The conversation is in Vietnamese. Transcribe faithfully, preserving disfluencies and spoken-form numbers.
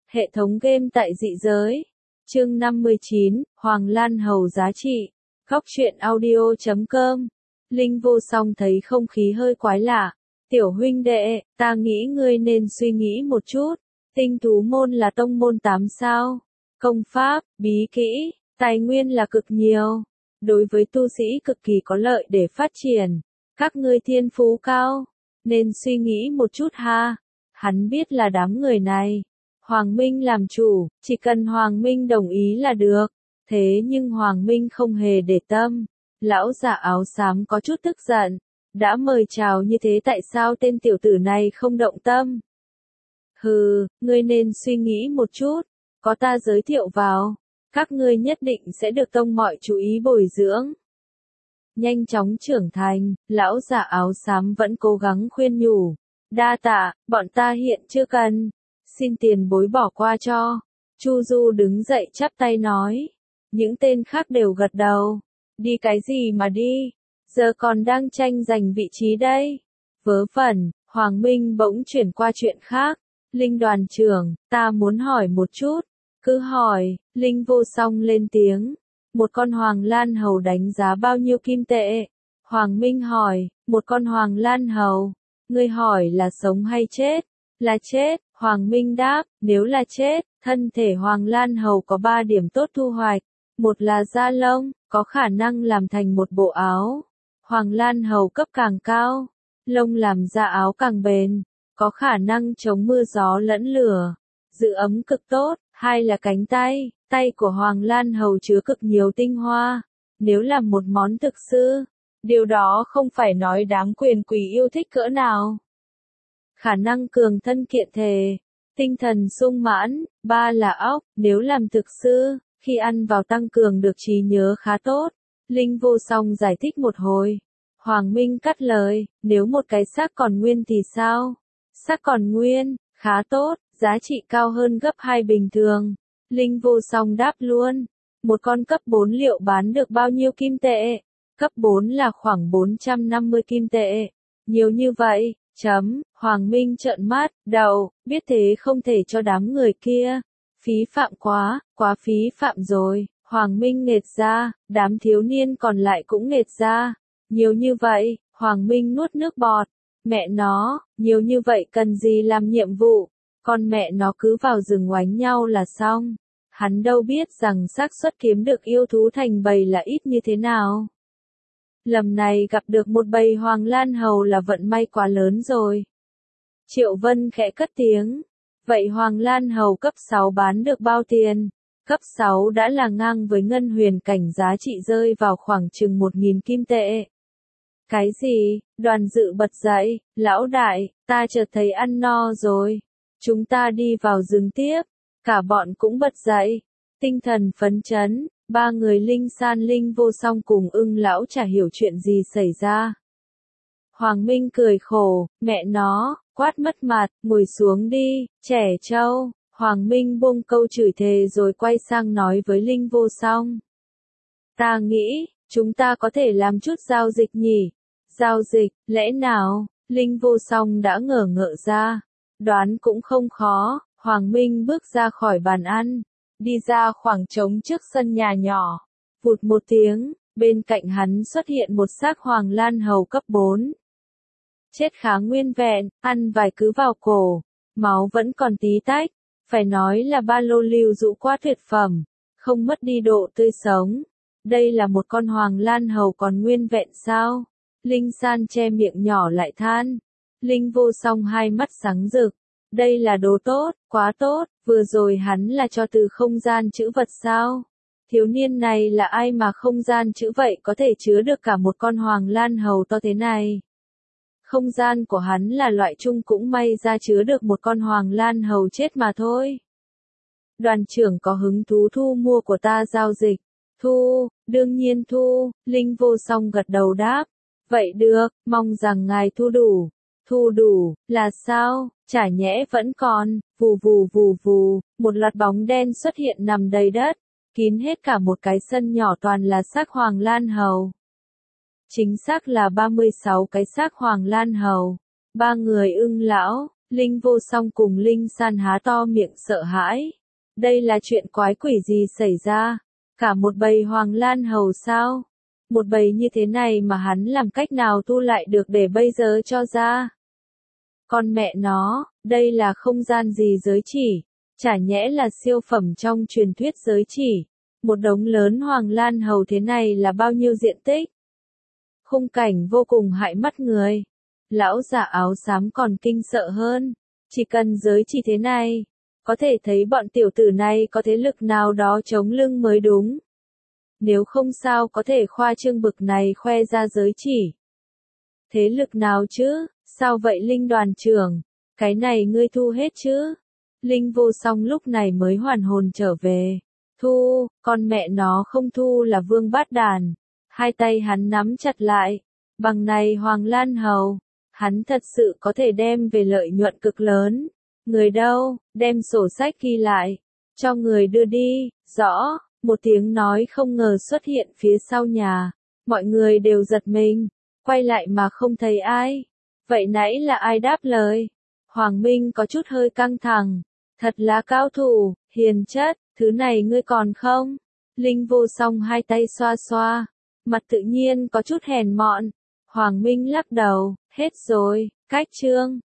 Hệ thống game tại dị giới. Chương năm mươi chín, Hoàng Lan Hầu giá trị. Góc truyện audio chấm com. Linh Vô Song thấy không khí hơi quái lạ. Tiểu huynh đệ, ta nghĩ ngươi nên suy nghĩ một chút. Tinh thú môn là tông môn tám sao. Công pháp, bí kỹ, tài nguyên là cực nhiều. Đối với tu sĩ cực kỳ có lợi để phát triển. Các ngươi thiên phú cao. Nên suy nghĩ một chút ha. Hắn biết là đám người này. Hoàng Minh làm chủ, chỉ cần Hoàng Minh đồng ý là được. Thế nhưng Hoàng Minh không hề để tâm. Lão già áo xám có chút tức giận. Đã mời chào như thế tại sao tên tiểu tử này không động tâm? Hừ, ngươi nên suy nghĩ một chút. Có ta giới thiệu vào. Các ngươi nhất định sẽ được tông mọi chú ý bồi dưỡng. Nhanh chóng trưởng thành, lão già áo xám vẫn cố gắng khuyên nhủ. Đa tạ, bọn ta hiện chưa cần. Xin tiền bối bỏ qua cho. Chu Du đứng dậy chắp tay nói. Những tên khác đều gật đầu. Đi cái gì mà đi? Giờ còn đang tranh giành vị trí đây. Vớ vẩn, Hoàng Minh bỗng chuyển qua chuyện khác. Linh đoàn trưởng, ta muốn hỏi một chút. Cứ hỏi, Linh Vô Song lên tiếng. Một con Hoàng Lan Hầu đánh giá bao nhiêu kim tệ? Hoàng Minh hỏi, một con Hoàng Lan Hầu. Ngươi hỏi là sống hay chết? Là chết, Hoàng Minh đáp, nếu là chết, thân thể Hoàng Lan Hầu có ba điểm tốt thu hoạch. Một là da lông, có khả năng làm thành một bộ áo. Hoàng Lan Hầu cấp càng cao, lông làm ra áo càng bền, có khả năng chống mưa gió lẫn lửa, giữ ấm cực tốt. Hai là cánh tay, tay của Hoàng Lan Hầu chứa cực nhiều tinh hoa. Nếu làm một món thực sư, điều đó không phải nói đám quyền quý yêu thích cỡ nào. Khả năng cường thân kiện thể, tinh thần sung mãn. Ba là óc, nếu làm thực sư, khi ăn vào tăng cường được trí nhớ khá tốt. Linh Vô Song giải thích một hồi. Hoàng Minh cắt lời, nếu một cái xác còn nguyên thì sao? Xác còn nguyên, khá tốt, giá trị cao hơn gấp hai bình thường. Linh Vô Song đáp luôn. Một con cấp bốn liệu bán được bao nhiêu kim tệ? Cấp bốn là khoảng bốn trăm năm mươi kim tệ. Nhiều như vậy, chấm. Hoàng Minh trợn mắt, đầu, biết thế không thể cho đám người kia. Phí phạm quá, quá phí phạm rồi. Hoàng Minh nghệt ra, đám thiếu niên còn lại cũng nghệt ra. Nhiều như vậy, Hoàng Minh nuốt nước bọt. Mẹ nó, nhiều như vậy cần gì làm nhiệm vụ? Con mẹ nó cứ vào rừng oánh nhau là xong. Hắn đâu biết rằng xác suất kiếm được yêu thú thành bầy là ít như thế nào. Lần này gặp được một bầy Hoàng Lan Hầu là vận may quá lớn rồi. Triệu Vân khẽ cất tiếng. Vậy Hoàng Lan Hầu cấp sáu bán được bao tiền? Cấp sáu đã là ngang với ngân huyền cảnh, giá trị rơi vào khoảng chừng một nghìn kim tệ. Cái gì? Đoàn Dự bật dậy, lão đại, ta chợt thấy ăn no rồi. Chúng ta đi vào rừng tiếp. Cả bọn cũng bật dậy. Tinh thần phấn chấn, ba người Linh San Linh Vô Song cùng Ưng lão chả hiểu chuyện gì xảy ra. Hoàng Minh cười khổ, mẹ nó, quát mất mặt, ngồi xuống đi, trẻ trâu. Hoàng Minh buông câu chửi thề rồi quay sang nói với Linh Vô Song. Ta nghĩ, chúng ta có thể làm chút giao dịch nhỉ? Giao dịch, lẽ nào? Linh Vô Song đã ngờ ngợ ra. Đoán cũng không khó. Hoàng Minh bước ra khỏi bàn ăn, đi ra khoảng trống trước sân nhà nhỏ. Vụt một tiếng, bên cạnh hắn xuất hiện một xác Hoàng Lan Hầu cấp bốn. Chết khá nguyên vẹn, ăn vài cứ vào cổ, máu vẫn còn tí tách. Phải nói là ba lô lưu dụ quá tuyệt phẩm, không mất đi độ tươi sống. Đây là một con Hoàng Lan Hầu còn nguyên vẹn sao? Linh San che miệng nhỏ lại than. Linh Vô Song hai mắt sáng rực. Đây là đồ tốt, quá tốt. Vừa rồi hắn là cho từ không gian chữ vật sao? Thiếu niên này là ai mà không gian chữ vậy có thể chứa được cả một con Hoàng Lan Hầu to thế này? Không gian của hắn là loại chung cũng may ra chứa được một con Hoàng Lan Hầu chết mà thôi. Đoàn trưởng có hứng thú thu mua của ta giao dịch? Thu, đương nhiên thu. Linh Vô Song gật đầu đáp. Vậy được, mong rằng ngài thu đủ. Thu đủ, là sao? Chả nhẽ vẫn còn. Vù vù vù vù, một loạt bóng đen xuất hiện nằm đầy đất, kín hết cả một cái sân nhỏ toàn là xác Hoàng Lan Hầu. Chính xác là ba mươi sáu cái xác Hoàng Lan Hầu. Ba người Ưng lão, Linh Vô Song cùng Linh San há to miệng sợ hãi. Đây là chuyện quái quỷ gì xảy ra? Cả một bầy Hoàng Lan Hầu sao? Một bầy như thế này mà hắn làm cách nào tu lại được để bây giờ cho ra? Con mẹ nó, đây là không gian gì giới chỉ? Chả nhẽ là siêu phẩm trong truyền thuyết giới chỉ? Một đống lớn Hoàng Lan Hầu thế này là bao nhiêu diện tích? Khung cảnh vô cùng hại mắt người. Lão già áo xám còn kinh sợ hơn. Chỉ cần giới chỉ thế này, có thể thấy bọn tiểu tử này có thế lực nào đó chống lưng mới đúng. Nếu không sao có thể khoa trương bực này khoe ra giới chỉ. Thế lực nào chứ? Sao vậy Linh đoàn trưởng? Cái này ngươi thu hết chứ? Linh Vô Song lúc này mới hoàn hồn trở về. Thu, con mẹ nó không thu là vương bát đàn. Hai tay hắn nắm chặt lại. Bằng này Hoàng Lan Hầu, hắn thật sự có thể đem về lợi nhuận cực lớn. Người đâu, đem sổ sách ghi lại. Cho người đưa đi, rõ. Một tiếng nói không ngờ xuất hiện phía sau nhà. Mọi người đều giật mình. Quay lại mà không thấy ai. Vậy nãy là ai đáp lời? Hoàng Minh có chút hơi căng thẳng. Thật là cao thủ, hiền chất, thứ này ngươi còn không? Linh Vô Song hai tay xoa xoa. Mặt tự nhiên có chút hèn mọn. Hoàng Minh lắc đầu, hết rồi, cách chương.